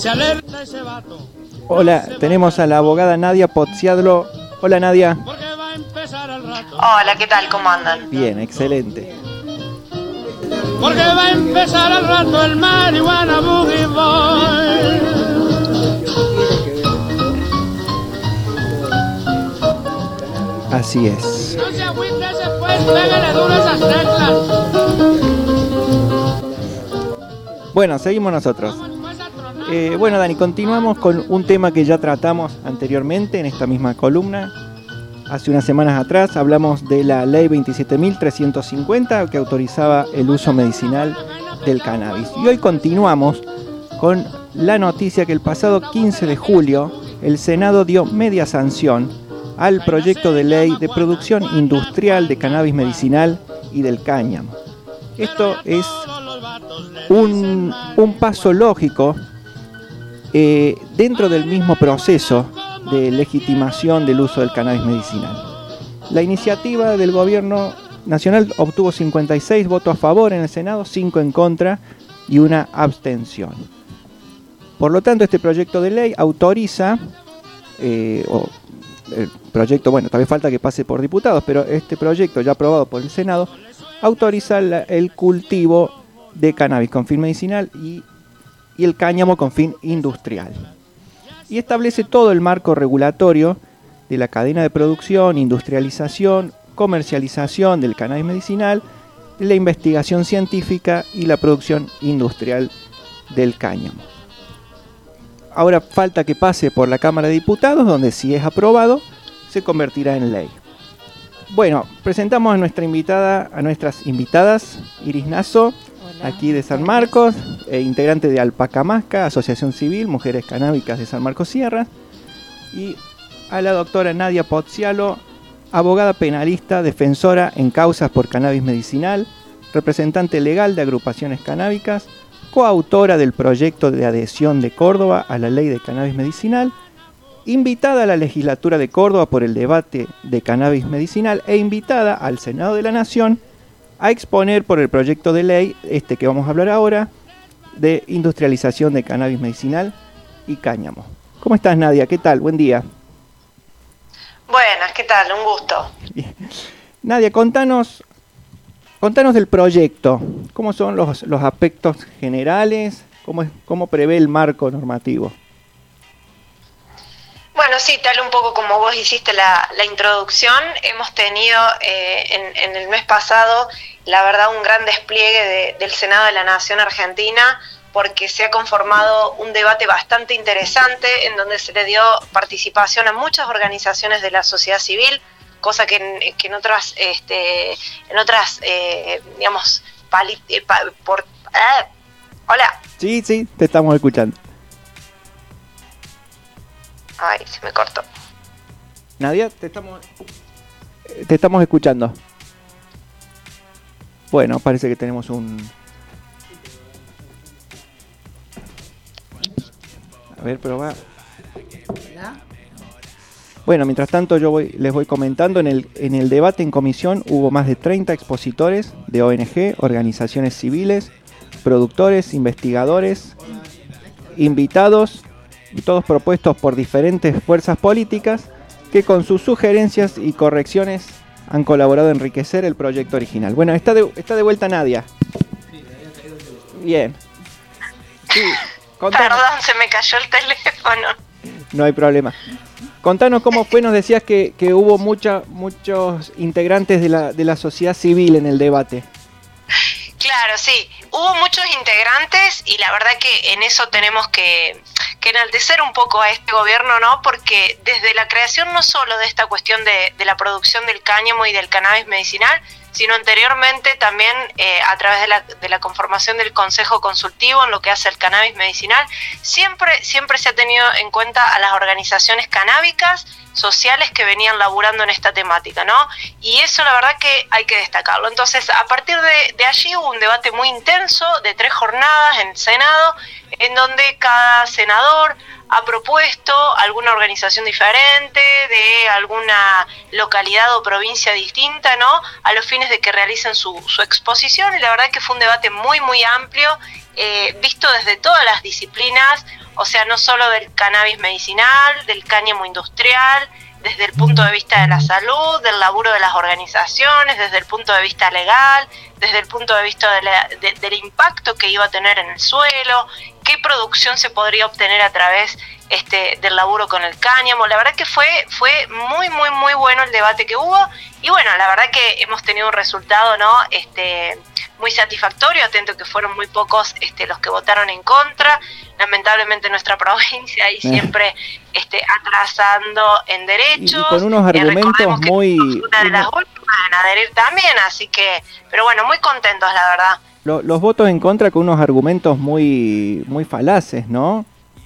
se alerta ese vato. Hola, tenemos a la abogada Nadia Pozziadlo. Hola, Nadia. Porque va a empezar al rato. Hola, ¿qué tal? ¿Cómo andan? Bien, excelente. Porque va a empezar al rato el marihuana boogie boy. Así es. No se agüite después, pégale duro esas teclas. Bueno, seguimos nosotros. Bueno, Dani, continuamos con un tema que ya tratamos anteriormente en esta misma columna. Hace unas semanas atrás hablamos de la ley 27.350 que autorizaba el uso medicinal del cannabis. Y hoy continuamos con la noticia que el pasado 15 de julio el Senado dio media sanción al proyecto de ley de producción industrial de cannabis medicinal y del cáñamo. Esto es un paso lógico dentro del mismo proceso de legitimación del uso del cannabis medicinal. La iniciativa del gobierno nacional obtuvo 56 votos a favor en el Senado, 5 en contra y una abstención. Por lo tanto, este proyecto de ley autoriza, el proyecto, bueno, todavía falta que pase por diputados, pero este proyecto ya aprobado por el Senado autoriza el cultivo de cannabis con fin medicinal y el cáñamo con fin industrial. Y establece todo el marco regulatorio de la cadena de producción, industrialización, comercialización del cannabis medicinal, la investigación científica y la producción industrial del cáñamo. Ahora falta que pase por la Cámara de Diputados, donde si es aprobado, se convertirá en ley. Bueno, presentamos a nuestras invitadas, Iris Nasso, aquí de San Marcos, integrante de Alpacamasca, Asociación Civil Mujeres Canábicas de San Marcos Sierra, y a la doctora Nadia Pozziadlo, abogada penalista, defensora en causas por cannabis medicinal, representante legal de agrupaciones canábicas, coautora del proyecto de adhesión de Córdoba a la ley de cannabis medicinal, invitada a la legislatura de Córdoba por el debate de cannabis medicinal e invitada al Senado de la Nación a exponer por el proyecto de ley, que vamos a hablar ahora, de industrialización de cannabis medicinal y cáñamo. ¿Cómo estás, Nadia? ¿Qué tal? Buen día. Buenas, ¿qué tal? Un gusto. Bien. Nadia, contanos del proyecto. ¿Cómo son los aspectos generales? ¿Cómo prevé el marco normativo? Bueno, sí, tal un poco como vos hiciste la introducción, hemos tenido en el mes pasado, la verdad, un gran despliegue del Senado de la Nación Argentina, porque se ha conformado un debate bastante interesante en donde se le dio participación a muchas organizaciones de la sociedad civil, cosa que en otras, digamos, hola. Sí, te estamos escuchando. Ay, se me cortó. Nadia, te estamos escuchando. Bueno, parece que tenemos A ver, probá. Bueno, mientras tanto les voy comentando, en el debate en comisión hubo más de 30 expositores de ONG, organizaciones civiles, productores, investigadores, invitados, todos propuestos por diferentes fuerzas políticas que con sus sugerencias y correcciones han colaborado a enriquecer el proyecto original. Bueno, está de vuelta Nadia. Bien. Sí, perdón, se me cayó el teléfono. No hay problema. Contanos cómo fue, nos decías que hubo muchos integrantes de la sociedad civil en el debate. Claro, sí, hubo muchos integrantes y la verdad que en eso tenemos que enaltecer un poco a este gobierno, ¿no? Porque desde la creación no solo de esta cuestión de la producción del cáñamo y del cannabis medicinal, sino anteriormente también a través de la conformación del Consejo Consultivo en lo que hace el cannabis medicinal, siempre se ha tenido en cuenta a las organizaciones canábicas sociales que venían laburando en esta temática, ¿no? Y eso la verdad que hay que destacarlo. Entonces, a partir de allí hubo un debate muy intenso de 3 jornadas en el Senado, en donde cada senador ha propuesto alguna organización diferente de alguna localidad o provincia distinta, ¿no?, a los fines de que realicen su exposición, y la verdad que fue un debate muy, muy amplio, visto desde todas las disciplinas, o sea, no solo del cannabis medicinal, del cáñamo industrial, desde el punto de vista de la salud, del laburo de las organizaciones, desde el punto de vista legal, desde el punto de vista del impacto que iba a tener en el suelo, qué producción se podría obtener a través del laburo con el cáñamo. La verdad que fue muy, muy, muy bueno el debate que hubo, y bueno, la verdad que hemos tenido un resultado, ¿no?, muy satisfactorio. Atento que fueron muy pocos los que votaron en contra, lamentablemente nuestra provincia y siempre atrasando en derechos, y con unos argumentos muy... Una de las últimas en adherir también, así que, pero bueno, muy contentos la verdad. Los votos en contra con unos argumentos muy, muy falaces, ¿no?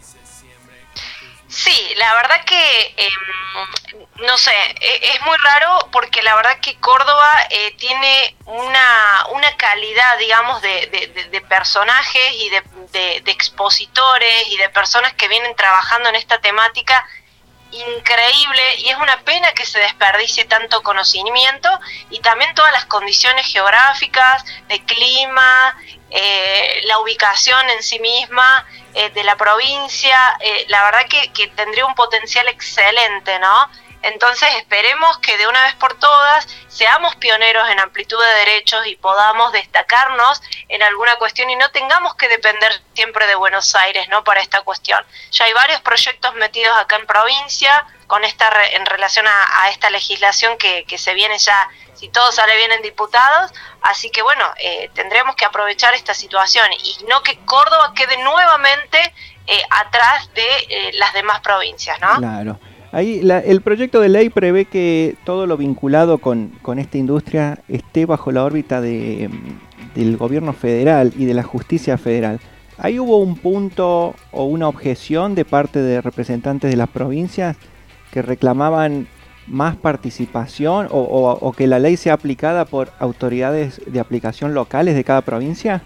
Sí, la verdad que, no sé, es muy raro, porque la verdad que Córdoba tiene una calidad, digamos, de personajes y de expositores y de personas que vienen trabajando en esta temática increíble, y es una pena que se desperdicie tanto conocimiento, y también todas las condiciones geográficas, de clima, la ubicación en sí misma de la provincia, la verdad que tendría un potencial excelente, ¿no? Entonces esperemos que de una vez por todas seamos pioneros en amplitud de derechos y podamos destacarnos en alguna cuestión y no tengamos que depender siempre de Buenos Aires, ¿no?, para esta cuestión. Ya hay varios proyectos metidos acá en provincia con en relación a esta legislación que se viene ya, si todo sale bien, en diputados, así que bueno, tendremos que aprovechar esta situación y no que Córdoba quede nuevamente atrás de las demás provincias, ¿no? Claro. Ahí el proyecto de ley prevé que todo lo vinculado con esta industria esté bajo la órbita del gobierno federal y de la justicia federal. ¿Ahí hubo un punto o una objeción de parte de representantes de las provincias que reclamaban más participación o que la ley sea aplicada por autoridades de aplicación locales de cada provincia?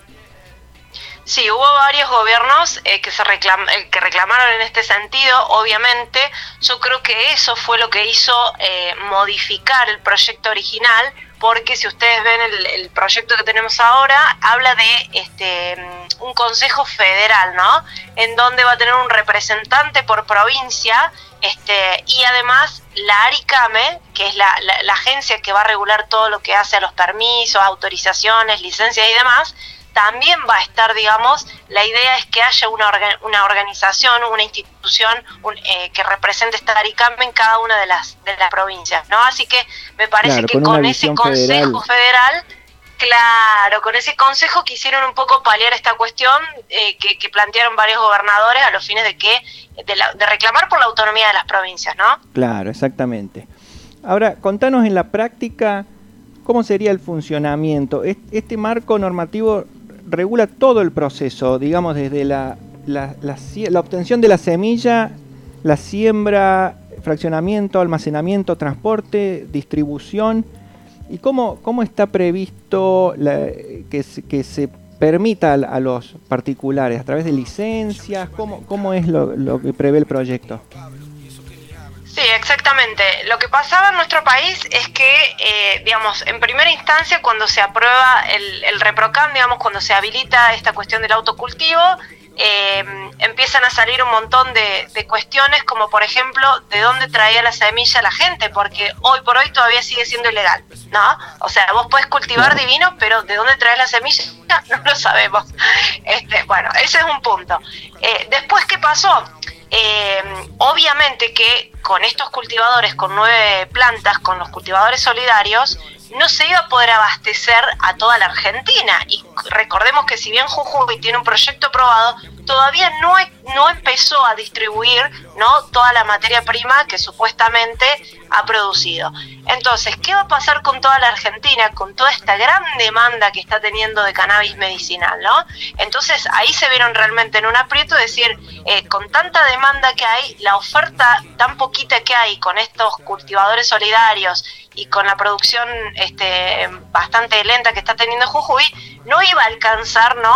Sí, hubo varios gobiernos que reclamaron en este sentido, obviamente. Yo creo que eso fue lo que hizo modificar el proyecto original, porque si ustedes ven el proyecto que tenemos ahora, habla de un consejo federal, ¿no?, en donde va a tener un representante por provincia, y además la ARICAME, que es la agencia que va a regular todo lo que hace a los permisos, autorizaciones, licencias y demás, también va a estar, digamos, la idea es que haya una organización, una institución que represente esta ARICAME en cada una de las provincias, ¿no? Así que me parece que con ese consejo federal, claro, con ese consejo quisieron un poco paliar esta cuestión que plantearon varios gobernadores a los fines de reclamar por la autonomía de las provincias, ¿no? Claro, exactamente. Ahora, contanos en la práctica cómo sería el funcionamiento. Este marco normativo regula todo el proceso, digamos, desde la obtención de la semilla, la siembra, fraccionamiento, almacenamiento, transporte, distribución. ¿Y cómo está previsto que se permita a los particulares? ¿A través de licencias? ¿Cómo es lo que prevé el proyecto? Sí, exactamente. Lo que pasaba en nuestro país es que, digamos, en primera instancia, cuando se aprueba el ReproCam, digamos, cuando se habilita esta cuestión del autocultivo, empiezan a salir un montón de cuestiones, como por ejemplo, de dónde traía la semilla la gente, porque hoy por hoy todavía sigue siendo ilegal, ¿no? O sea, vos podés cultivar divinos, pero de dónde traes la semilla no lo sabemos. Bueno, ese es un punto. Después, ¿qué pasó? Obviamente que con estos cultivadores, con 9 plantas, con los cultivadores solidarios, no se iba a poder abastecer a toda la Argentina. Y recordemos que si bien Jujuy tiene un proyecto aprobado, todavía no empezó a distribuir, ¿no?, toda la materia prima que supuestamente ha producido. Entonces, ¿qué va a pasar con toda la Argentina, con toda esta gran demanda que está teniendo de cannabis medicinal, ¿no? Entonces, ahí se vieron realmente en un aprieto, es decir, con tanta demanda que hay, la oferta tan poquita que hay con estos cultivadores solidarios y con la producción bastante lenta que está teniendo Jujuy, no iba a alcanzar, ¿no?,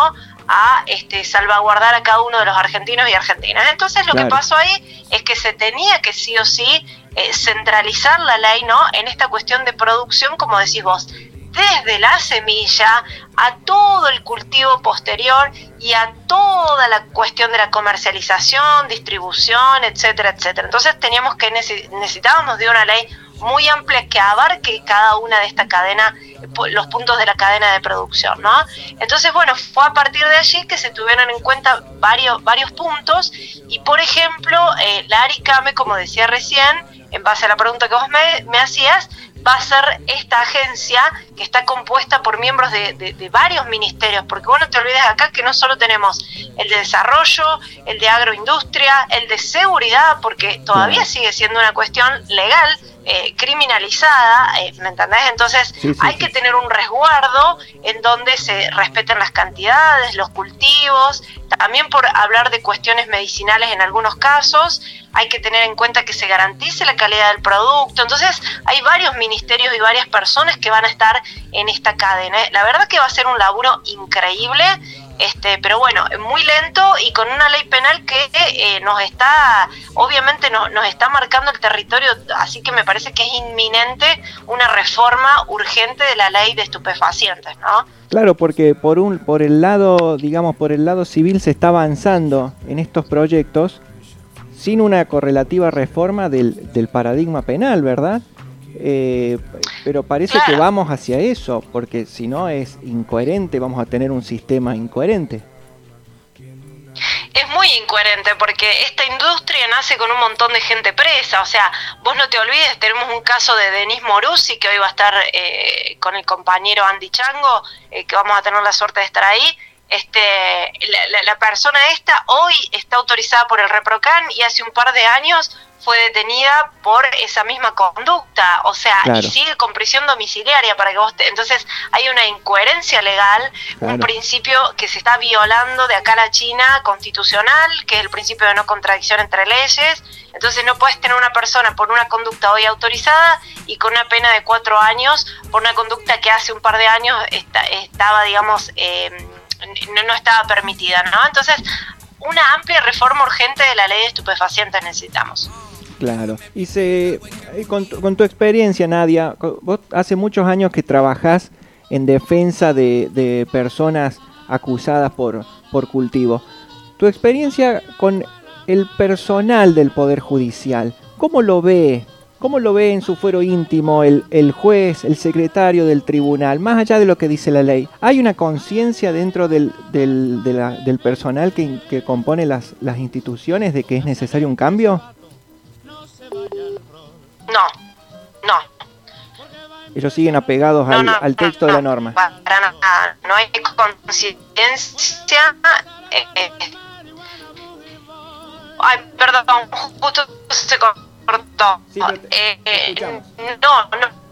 a salvaguardar a cada uno de los argentinos y argentinas. Entonces lo Claro. que pasó ahí es que se tenía que sí o sí centralizar la ley, ¿no?, en esta cuestión de producción, como decís vos, desde la semilla a todo el cultivo posterior y a toda la cuestión de la comercialización, distribución, etcétera, etcétera. Entonces necesitábamos de una ley muy amplia que abarque cada una de esta cadena, los puntos de la cadena de producción, ¿no? Entonces, bueno, fue a partir de allí que se tuvieron en cuenta varios puntos y, por ejemplo, la ARICAME, como decía recién, en base a la pregunta que vos me hacías, va a ser esta agencia que está compuesta por miembros de varios ministerios, porque vos no te olvides acá que no solo tenemos el de desarrollo, el de agroindustria, el de seguridad, porque todavía sigue siendo una cuestión legal, criminalizada, ¿me entendés? Entonces hay que tener un resguardo en donde se respeten las cantidades, los cultivos, también por hablar de cuestiones medicinales en algunos casos, hay que tener en cuenta que se garantice la calidad del producto. Entonces hay varios ministerios y varias personas que van a estar en esta cadena. La verdad que va a ser un laburo increíble, pero bueno, muy lento y con una ley penal que obviamente nos está marcando el territorio, así que me parece que es inminente una reforma urgente de la ley de estupefacientes, ¿no? Claro, porque por el lado civil se está avanzando en estos proyectos sin una correlativa reforma del paradigma penal, ¿verdad? Pero parece que vamos hacia eso, porque si no es incoherente, vamos a tener un sistema incoherente. Es muy incoherente porque esta industria nace con un montón de gente presa, o sea, vos no te olvides, tenemos un caso de Denis Moruzzi, que hoy va a estar con el compañero Andy Chango, que vamos a tener la suerte de estar ahí. La persona esta hoy está autorizada por el ReproCan y hace un par de años fue detenida por esa misma conducta, o sea, y sigue con prisión domiciliaria para que entonces hay una incoherencia legal, un principio que se está violando de acá a la China constitucional, que es el principio de no contradicción entre leyes. Entonces no puedes tener una persona por una conducta hoy autorizada y con una pena de 4 años por una conducta que hace un par de años estaba, digamos, no estaba permitida, ¿no? Entonces, una amplia reforma urgente de la ley de estupefacientes necesitamos. Claro. Y con tu experiencia, Nadia, vos hace muchos años que trabajás en defensa de personas acusadas por cultivo. Tu experiencia con el personal del Poder Judicial, ¿cómo lo ve? ¿Cómo lo ve en su fuero íntimo el juez, el secretario del tribunal, más allá de lo que dice la ley? ¿Hay una conciencia dentro del personal que compone las instituciones de que es necesario un cambio? No. Ellos siguen apegados al texto de la norma. Para nada, no hay conciencia. Perdón, justo se cortó. Sí, No.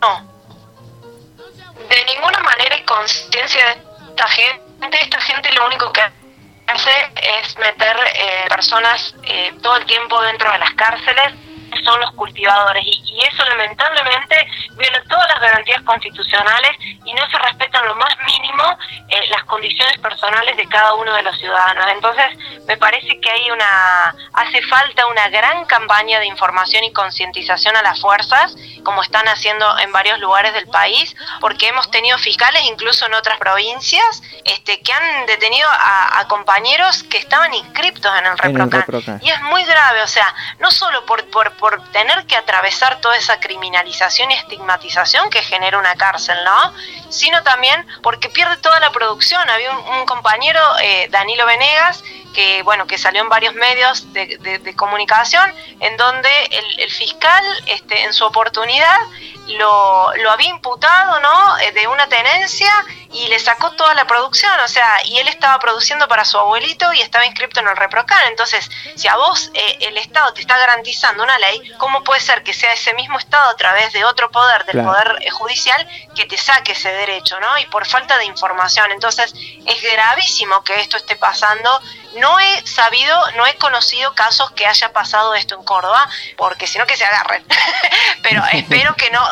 De ninguna manera hay conciencia de esta gente. Esta gente lo único que hace es meter personas todo el tiempo dentro de las cárceles. Son los cultivadores y eso lamentablemente viola todas las garantías constitucionales y no se respetan lo más mínimo las condiciones personales de cada uno de los ciudadanos. Entonces me parece que hace falta una gran campaña de información y concientización a las fuerzas, como están haciendo en varios lugares del país, porque hemos tenido fiscales incluso en otras provincias que han detenido a compañeros que estaban inscriptos en el ReproCan. Y es muy grave, o sea, no solo por tener que atravesar toda esa criminalización y estigmatización que genera una cárcel, ¿no? Sino también porque pierde toda la producción. Había un compañero, Danilo Venegas, que salió en varios medios de comunicación, en donde el fiscal, en su oportunidad, lo había imputado, ¿no?, de una tenencia y le sacó toda la producción, o sea, y él estaba produciendo para su abuelito y estaba inscripto en el ReproCan. Entonces, si a vos el Estado te está garantizando una ley, ¿cómo puede ser que sea ese mismo Estado a través de otro poder, del Poder Judicial, que te saque ese derecho, ¿no? Y por falta de información. Entonces, es gravísimo que esto esté pasando. No he conocido casos que haya pasado esto en Córdoba, porque si no que se agarren. Pero espero que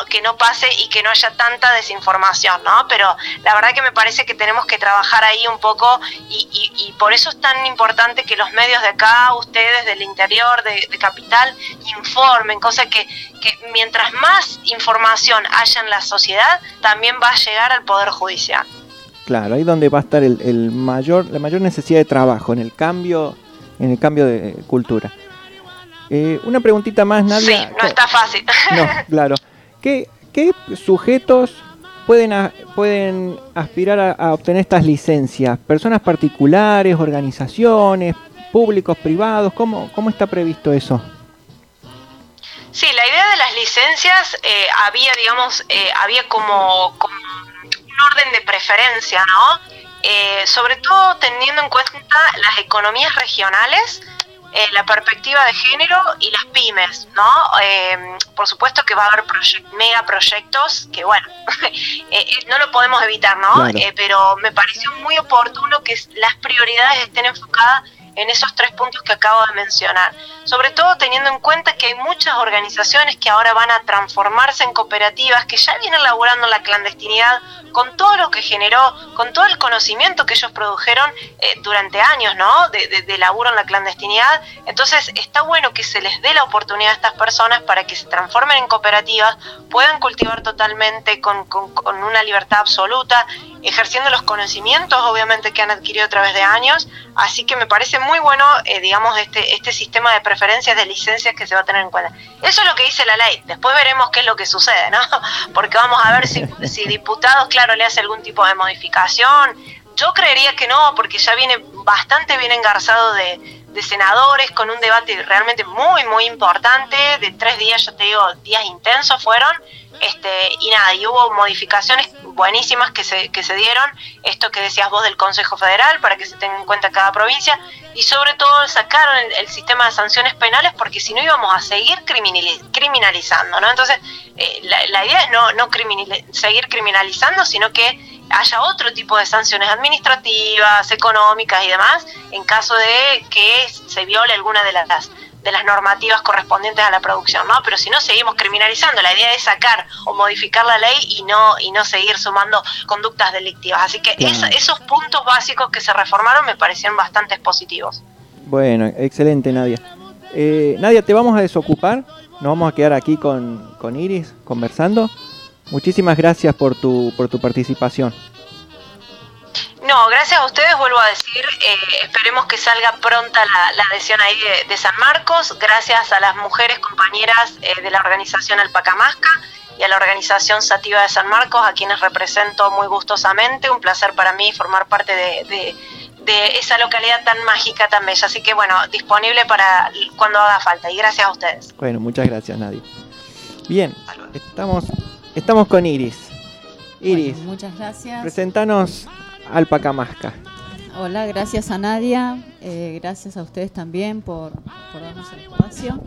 que no pase y que no haya tanta desinformación, ¿no? Pero la verdad que me parece que tenemos que trabajar ahí un poco y por eso es tan importante que los medios de acá, ustedes del interior, de Capital, informen, cosa que mientras más información haya en la sociedad, también va a llegar al Poder Judicial. Claro, ahí donde va a estar la mayor necesidad de trabajo, en el cambio de cultura. Una preguntita más, Nadia. Sí, no está fácil. No, claro. ¿Qué sujetos pueden aspirar a obtener estas licencias? ¿Personas particulares, organizaciones, públicos, privados? ¿Cómo está previsto eso? Sí, la idea de las licencias había como un orden de preferencia, ¿no? Sobre todo teniendo en cuenta las economías regionales, la perspectiva de género y las pymes, ¿no? Por supuesto que va a haber megaproyectos que, bueno, no lo podemos evitar, ¿no? Claro. Pero me pareció muy oportuno que las prioridades estén enfocadas en esos 3 puntos que acabo de mencionar. Sobre todo teniendo en cuenta que hay muchas organizaciones que ahora van a transformarse en cooperativas, que ya vienen laburando en la clandestinidad, con todo lo que generó, con todo el conocimiento que ellos produjeron durante años, ¿no? De laburo en la clandestinidad. Entonces está bueno que se les dé la oportunidad a estas personas para que se transformen en cooperativas, puedan cultivar totalmente con una libertad absoluta, ejerciendo los conocimientos obviamente que han adquirido a través de años. Así que me parece muy bueno, este sistema de preferencias de licencias que se va a tener en cuenta. Eso es lo que dice la ley. Después veremos qué es lo que sucede, ¿no? Porque vamos a ver si diputados, claro, le hace algún tipo de modificación. Yo creería que no, porque ya viene bastante bien engarzado de senadores, con un debate realmente muy, muy importante, de 3 días, yo te digo, días intensos fueron, y hubo modificaciones buenísimas que se dieron, esto que decías vos del Consejo Federal, para que se tenga en cuenta cada provincia, y sobre todo sacaron el sistema de sanciones penales, porque si no íbamos a seguir criminalizando, ¿no? Entonces, la idea es no seguir criminalizando, sino que haya otro tipo de sanciones administrativas, económicas y demás, en caso de que se viole alguna de las normativas correspondientes a la producción, ¿no? Pero si no, seguimos criminalizando. La idea es sacar o modificar la ley y no seguir sumando conductas delictivas. Así que claro, esos puntos básicos que se reformaron me parecieron bastante positivos. Bueno, excelente, Nadia. Nadia, te vamos a desocupar. Nos vamos a quedar aquí con Iris conversando. Muchísimas gracias por tu participación. No, gracias a ustedes, vuelvo a decir, esperemos que salga pronta la adhesión ahí de San Marcos, gracias a las mujeres compañeras de la organización Alpacamasca y a la organización Sativa de San Marcos, a quienes represento muy gustosamente. Un placer para mí formar parte de esa localidad tan mágica, tan bella, así que bueno, disponible para cuando haga falta, y gracias a ustedes. Bueno, muchas gracias, Nadia. Bien, estamos con Iris. Iris, bueno, muchas gracias. Presentanos Alpacamasca. Hola, gracias a Nadia, gracias a ustedes también por darnos el espacio.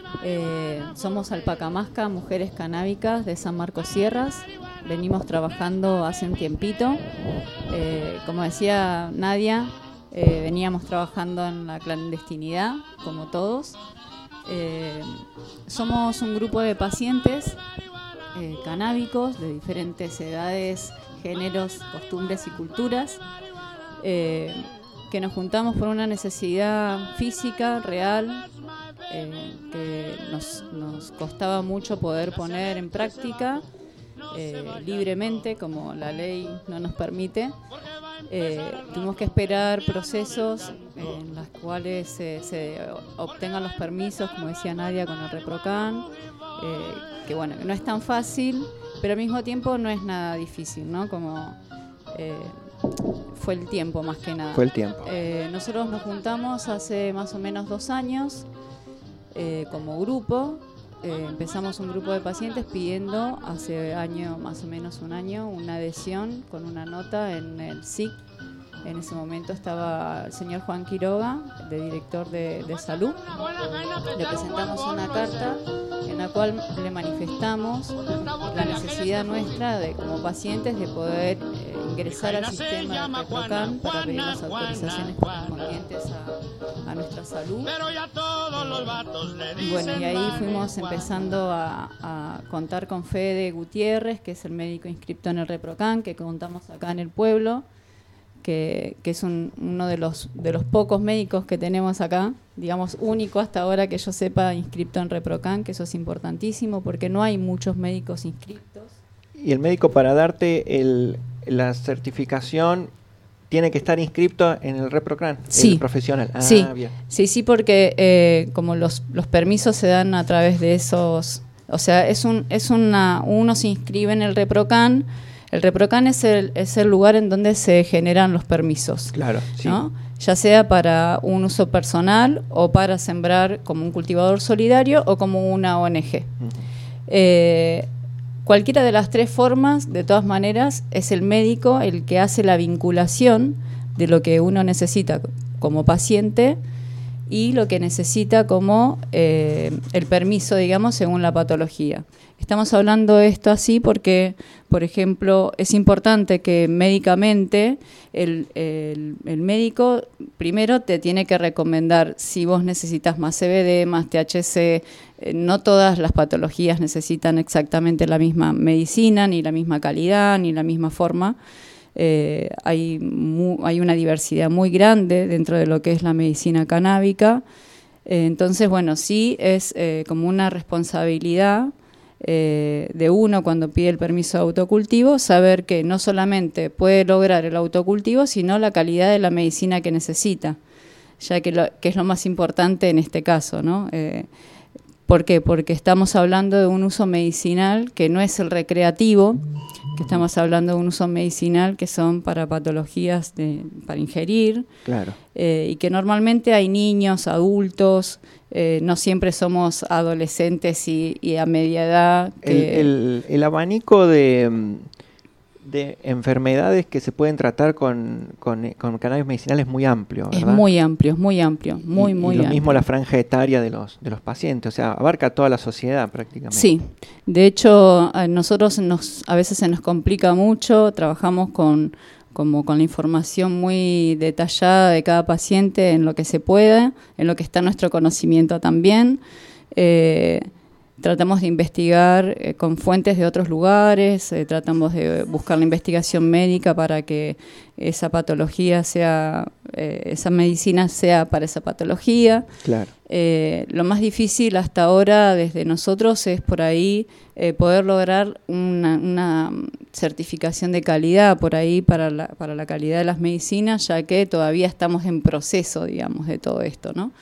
Somos Alpacamasca, mujeres canábicas de San Marcos Sierras. Venimos trabajando hace un tiempito. Como decía Nadia, veníamos trabajando en la clandestinidad, como todos. Somos un grupo de pacientes canábicos de diferentes edades, géneros, costumbres y culturas, que nos juntamos por una necesidad física, real, que nos costaba mucho poder poner en práctica libremente, como la ley no nos permite. Tuvimos que esperar procesos en los cuales se obtengan los permisos, como decía Nadia, con el ReproCan, que bueno, no es tan fácil, pero al mismo tiempo no es nada difícil, ¿no? Como fue el tiempo más que nada. Fue el tiempo. Nosotros nos juntamos hace más o menos 2 años como grupo. Empezamos un grupo de pacientes pidiendo hace más o menos un año, una adhesión con una nota en el SIC. En ese momento estaba el señor Juan Quiroga, de director de salud. Le presentamos una carta en la cual le manifestamos la necesidad nuestra como pacientes de poder ingresar al sistema de ReproCan para pedir las autorizaciones correspondientes a nuestra salud. Bueno, y ahí fuimos empezando a contar con Fede Gutiérrez, que es el médico inscripto en el ReproCan, que contamos acá en el pueblo, que es uno de los pocos médicos que tenemos acá, digamos único hasta ahora que yo sepa inscripto en ReproCan, que eso es importantísimo porque no hay muchos médicos inscriptos. Y el médico, para darte la certificación, tiene que estar inscrito en el ReproCan, sí, el profesional. Sí, bien. Sí, porque como los permisos se dan a través de esos, o sea, uno se inscribe en el ReproCan. El ReproCan es el lugar en donde se generan los permisos. Claro, sí. ¿No? Ya sea para un uso personal o para sembrar como un cultivador solidario o como una ONG. Uh-huh. Cualquiera de las tres formas, de todas maneras, es el médico el que hace la vinculación de lo que uno necesita como paciente y lo que necesita como el permiso, digamos, según la patología. Estamos hablando de esto así porque, por ejemplo, es importante que médicamente el médico primero te tiene que recomendar si vos necesitas más CBD, más THC. No todas las patologías necesitan exactamente la misma medicina, ni la misma calidad, ni la misma forma. Hay una diversidad muy grande dentro de lo que es la medicina canábica. Entonces, bueno, sí es como una responsabilidad de uno cuando pide el permiso de autocultivo, saber que no solamente puede lograr el autocultivo, sino la calidad de la medicina que necesita, ya que es lo más importante en este caso, ¿no? ¿Por qué? Porque estamos hablando de un uso medicinal que no es el recreativo, que estamos hablando de un uso medicinal que son para patologías para ingerir, claro. Y que normalmente hay niños, adultos, no siempre somos adolescentes y a media edad. El abanico de enfermedades que se pueden tratar con cannabis medicinal es muy amplio, ¿verdad? Es muy amplio, muy amplio, muy lo mismo la franja etaria de los pacientes, o sea, abarca toda la sociedad prácticamente. Sí, de hecho, a nosotros a veces se nos complica mucho, trabajamos con la información muy detallada de cada paciente en lo que se puede, en lo que está nuestro conocimiento también. Tratamos de investigar con fuentes de otros lugares, tratamos de buscar la investigación médica para que esa patología esa medicina sea para esa patología. Claro. Lo más difícil hasta ahora desde nosotros es por ahí poder lograr una certificación de calidad por ahí para la calidad de las medicinas, ya que todavía estamos en proceso, digamos, de todo esto, ¿no?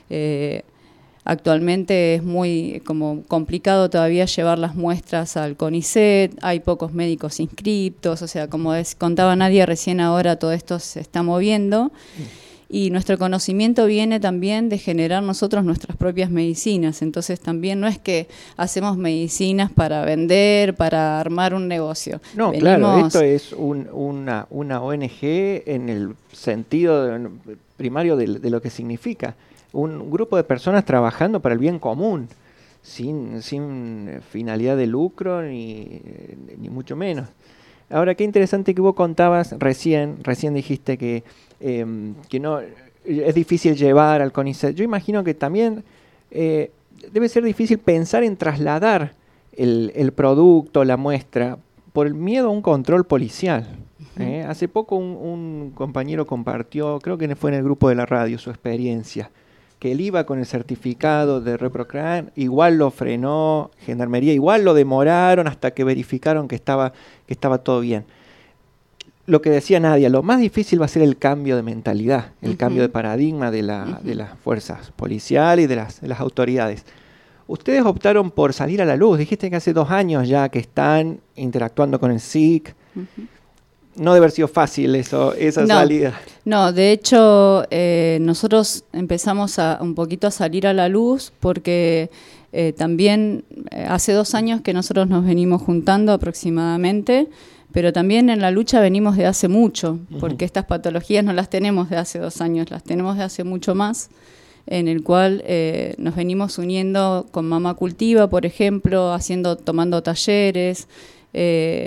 Actualmente es muy como complicado todavía llevar las muestras al CONICET, hay pocos médicos inscriptos, o sea, como contaba Nadia recién, ahora todo esto se está moviendo y nuestro conocimiento viene también de generar nosotros nuestras propias medicinas, entonces también no es que hacemos medicinas para vender, para armar un negocio. No, claro, esto es una ONG en el sentido primario de lo que significa. Un grupo de personas trabajando para el bien común, sin finalidad de lucro ni mucho menos. Ahora, qué interesante que vos contabas recién dijiste que no es difícil llevar al CONICET. Yo imagino que también debe ser difícil pensar en trasladar el producto, la muestra, por el miedo a un control policial. Hace poco un compañero compartió, creo que fue en el grupo de la radio, su experiencia, que él iba con el certificado de ReproCan, igual lo frenó Gendarmería, igual lo demoraron hasta que verificaron que estaba todo bien. Lo que decía Nadia, lo más difícil va a ser el cambio de mentalidad, el cambio de paradigma de las fuerzas policiales y de las autoridades. Ustedes optaron por salir a la luz, dijiste que hace 2 años ya que están interactuando con el SIC. No debe haber sido fácil esa salida. No, de hecho, nosotros empezamos un poquito a salir a la luz porque también hace 2 años que nosotros nos venimos juntando aproximadamente, pero también en la lucha venimos de hace mucho, porque estas patologías no las tenemos de hace 2 años, las tenemos de hace mucho más, en el cual nos venimos uniendo con Mamá Cultiva, por ejemplo, tomando talleres,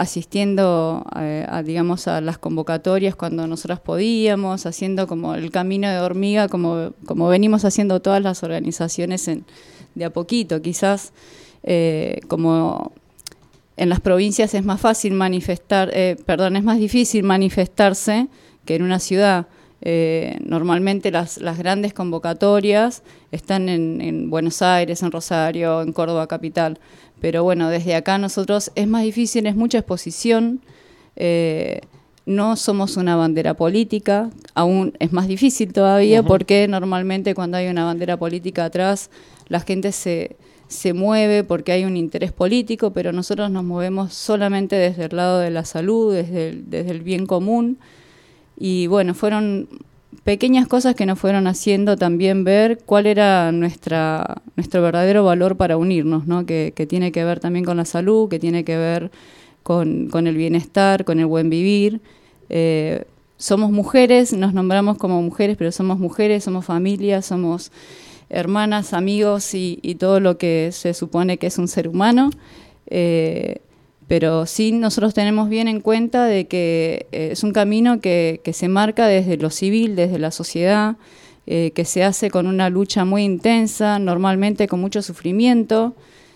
asistiendo digamos, a las convocatorias cuando nosotras podíamos, haciendo como el camino de hormiga, como venimos haciendo todas las organizaciones de a poquito. Quizás como en las provincias es más fácil es más difícil manifestarse que en una ciudad. Normalmente las grandes convocatorias están en Buenos Aires, en Rosario, en Córdoba capital, pero bueno, desde acá nosotros es más difícil, es mucha exposición, no somos una bandera política, aún es más difícil todavía, porque normalmente cuando hay una bandera política atrás la gente se mueve porque hay un interés político, pero nosotros nos movemos solamente desde el lado de la salud, desde el bien común. Y bueno, fueron pequeñas cosas que nos fueron haciendo también ver cuál era nuestro verdadero valor para unirnos, ¿no? Que tiene que ver también con la salud, que tiene que ver con el bienestar, con el buen vivir. Somos mujeres, nos nombramos como mujeres, pero somos mujeres, somos familia, somos hermanas, amigos y todo lo que se supone que es un ser humano. Pero sí nosotros tenemos bien en cuenta de que es un camino que se marca desde lo civil, desde la sociedad, que se hace con una lucha muy intensa, normalmente con mucho sufrimiento.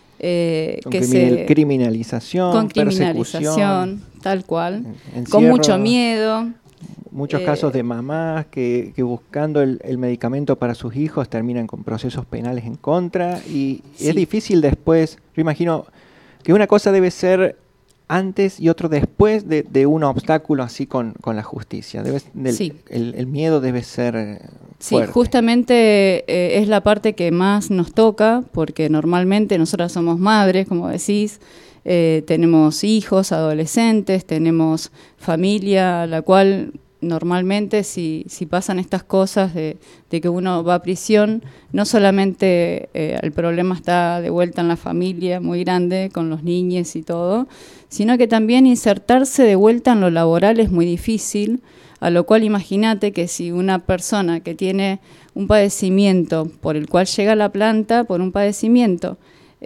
Criminalización, persecución, tal cual, encierro, con mucho miedo. Muchos casos de mamás que buscando el medicamento para sus hijos terminan con procesos penales en contra y sí. Es difícil después, yo imagino que una cosa debe ser antes y otro después de un obstáculo así con la justicia. Sí. El miedo debe ser fuerte. Sí, justamente es la parte que más nos toca, porque normalmente nosotras somos madres, como decís, tenemos hijos, adolescentes, tenemos familia, la cual normalmente si pasan estas cosas de que uno va a prisión, no solamente el problema está de vuelta en la familia muy grande, con los niños y todo, sino que también insertarse de vuelta en lo laboral es muy difícil, a lo cual imagínate que si una persona que tiene un padecimiento por el cual llega a la planta, por un padecimiento,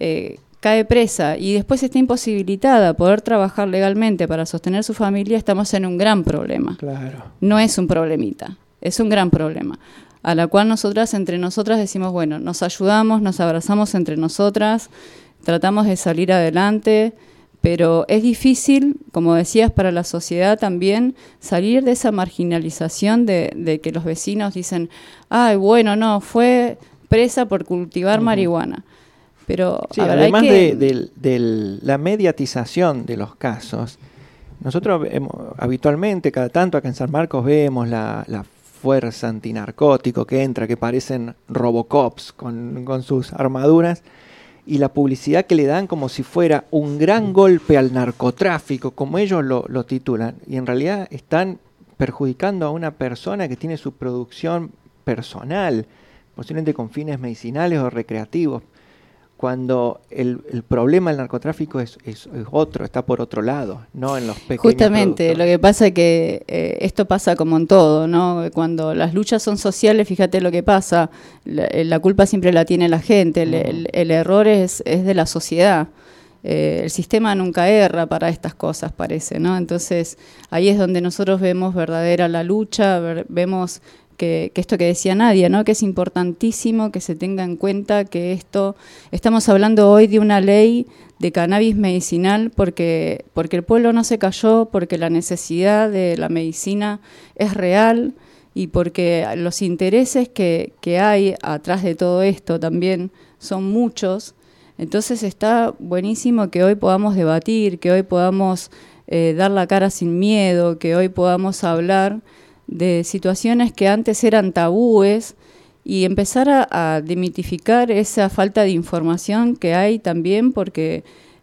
cae presa y después está imposibilitada a poder trabajar legalmente para sostener su familia, estamos en un gran problema. Claro. No es un problemita, es un gran problema, a la cual entre nosotras decimos, bueno, nos ayudamos, nos abrazamos entre nosotras, tratamos de salir adelante, pero es difícil, como decías, para la sociedad también salir de esa marginalización de que los vecinos dicen, ay, bueno, no, fue presa por cultivar marihuana. Pero sí, además de la mediatización de los casos, nosotros habitualmente, cada tanto acá en San Marcos vemos la fuerza antinarcótico que entra, que parecen Robocops con sus armaduras, y la publicidad que le dan como si fuera un gran golpe al narcotráfico, como ellos lo titulan, y en realidad están perjudicando a una persona que tiene su producción personal, posiblemente con fines medicinales o recreativos, cuando el problema del narcotráfico es otro, está por otro lado, no en los pequeños Justamente, productos. Lo que pasa es que esto pasa como en todo, ¿no? Cuando las luchas son sociales, fíjate lo que pasa, la culpa siempre la tiene la gente, el error es de la sociedad. El sistema nunca erra para estas cosas, parece, ¿no? Entonces, ahí es donde nosotros vemos verdadera la lucha, vemos que esto que decía Nadia, ¿no? Que es importantísimo que se tenga en cuenta que estamos hablando hoy de una ley de cannabis medicinal porque el pueblo no se cayó, porque la necesidad de la medicina es real y porque los intereses que hay atrás de todo esto también son muchos. Entonces está buenísimo que hoy podamos debatir, que hoy podamos dar la cara sin miedo, que hoy podamos hablar de situaciones que antes eran tabúes y empezar a demitificar esa falta de información que hay también, porque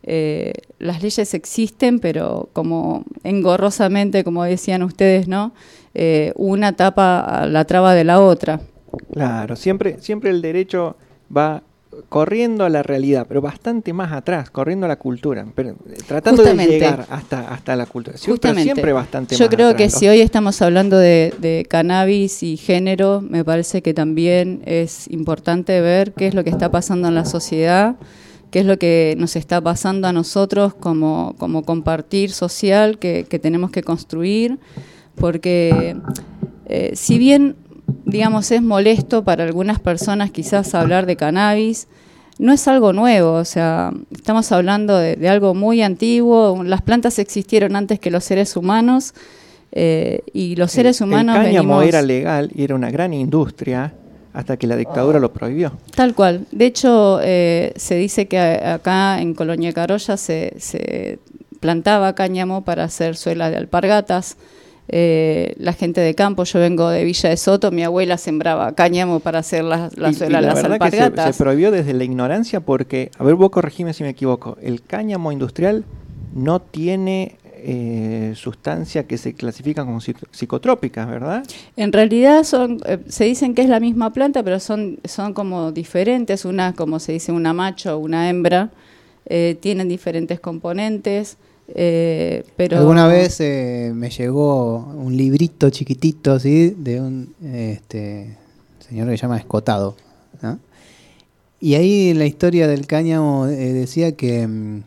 las leyes existen, pero como engorrosamente, como decían ustedes, ¿no? Una tapa la traba de la otra. Claro, siempre el derecho va corriendo a la realidad, pero bastante más atrás, corriendo a la cultura, pero tratando de llegar hasta la cultura. Pero siempre bastante más atrás. Yo creo que si hoy estamos hablando de cannabis y género, me parece que también es importante ver qué es lo que está pasando en la sociedad, qué es lo que nos está pasando a nosotros como compartir social que tenemos que construir, porque si bien, digamos, es molesto para algunas personas quizás hablar de cannabis, no es algo nuevo, o sea, estamos hablando de algo muy antiguo. Las plantas existieron antes que los seres humanos, y los seres humanos el cáñamo venimos... era legal y era una gran industria hasta que la dictadura lo prohibió. Tal cual. De hecho, se dice que acá en Colonia Carolla se plantaba cáñamo para hacer suela de alpargatas. La gente de campo, yo vengo de Villa de Soto, mi abuela sembraba cáñamo para hacer la suela de las alpargatas. Que se prohibió desde la ignorancia porque, a ver, vos corregime si me equivoco, el cáñamo industrial no tiene sustancias que se clasifican como psicotrópicas, ¿verdad? En realidad se dicen que es la misma planta, pero son como diferentes, una, como se dice, una macho o una hembra, tienen diferentes componentes. Pero alguna vez me llegó un librito chiquitito así de un señor que se llama Escotado, ¿no? Y ahí en la historia del cáñamo decía que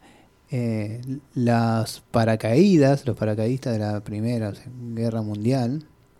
los paracaidistas de la Primera Guerra Mundial,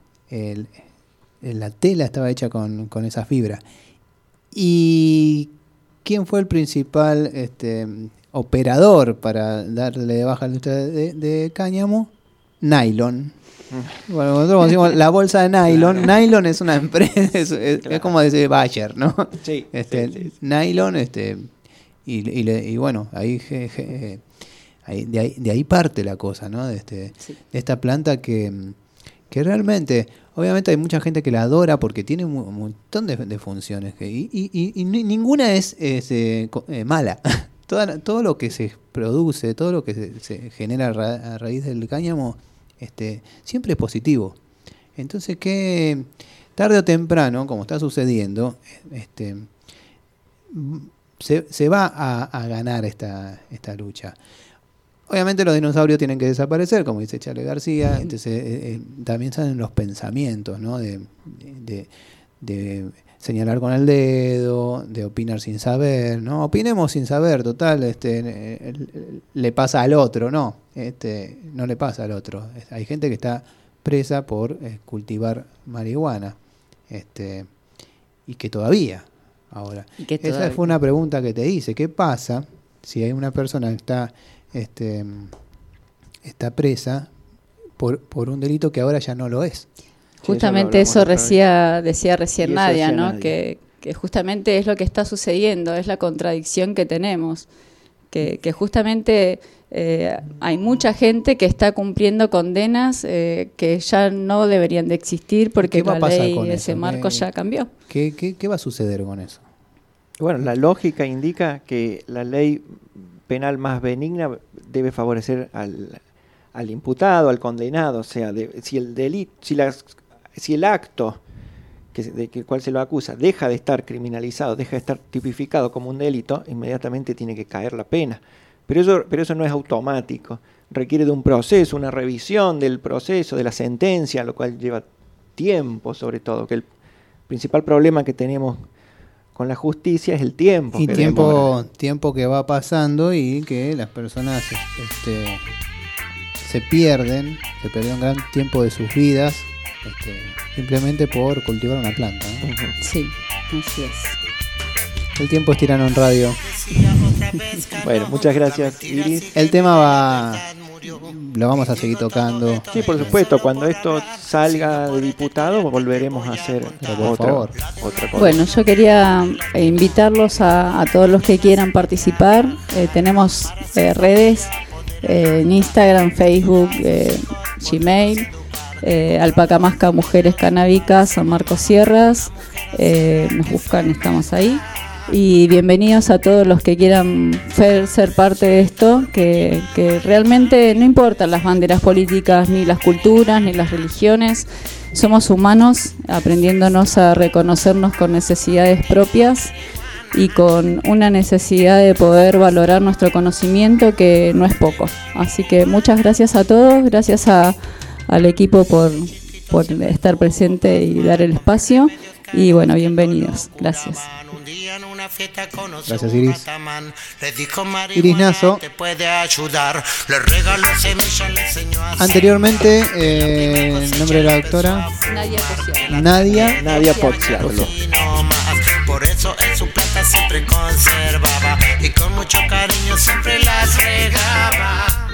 la tela estaba hecha con esa fibra. ¿Y quién fue el principal operador para darle de baja a la industria de cáñamo? Nylon. Bueno, nosotros decimos la bolsa de nylon. Claro. Nylon es una empresa, es como decir Bayer, ¿no? Sí, sí. Nylon, y bueno, ahí de ahí parte la cosa, ¿no? De esta planta que realmente, obviamente hay mucha gente que la adora porque tiene un montón de funciones y ninguna es mala. Todo lo que se produce, todo lo que se genera a raíz del cáñamo, siempre es positivo. Entonces, que tarde o temprano, como está sucediendo, se va a ganar esta lucha. Obviamente los dinosaurios tienen que desaparecer, como dice Charly García. Entonces también salen los pensamientos, ¿no? De señalar con el dedo, de opinar sin saber, ¿no? Opinemos sin saber, total, le pasa al otro, no, no le pasa al otro. Hay gente que está presa por cultivar marihuana, y que todavía, ahora. Esa fue una pregunta que te hice, ¿qué pasa si hay una persona que está presa por un delito que ahora ya no lo es? Justamente eso decía recién Nadia, ¿no? Que justamente es lo que está sucediendo, es la contradicción que tenemos, que justamente hay mucha gente que está cumpliendo condenas que ya no deberían de existir porque la ley, ese marco ya cambió. ¿Qué va a suceder con eso? Bueno, la lógica indica que la ley penal más benigna debe favorecer al imputado, al condenado, o sea, si el delito, si el acto de cual se lo acusa deja de estar criminalizado, deja de estar tipificado como un delito, inmediatamente tiene que caer la pena. Pero eso no es automático, requiere de un proceso, una revisión del proceso, de la sentencia, lo cual lleva tiempo, sobre todo, que el principal problema que tenemos con la justicia es el tiempo. Y tiempo que va pasando y que las personas se pierden un gran tiempo de sus vidas, simplemente por cultivar una planta, ¿no? Uh-huh. Sí, así es. El tiempo es tirano en radio. Bueno, muchas gracias, Iris. El tema lo vamos a seguir tocando. Sí, por supuesto, cuando esto salga de diputado volveremos a hacer otra cosa. Bueno, yo quería invitarlos a todos los que quieran participar. Tenemos redes en Instagram, Facebook, Gmail, Alpaca Masca Mujeres Canábicas, San Marcos Sierras. Nos buscan, estamos ahí. Y bienvenidos a todos los que quieran ser parte de esto, que realmente no importan las banderas políticas, ni las culturas, ni las religiones. Somos humanos aprendiéndonos a reconocernos con necesidades propias y con una necesidad de poder valorar nuestro conocimiento, que no es poco. Así que muchas gracias a todos, gracias al equipo por estar presente y dar el espacio. Y bueno, bienvenidos. Gracias. Gracias, Iris. Iris Nazo. Anteriormente, el nombre de la doctora Nadia Pozziarlo. Por eso en su plata siempre conservaba y con mucho cariño siempre las regaba.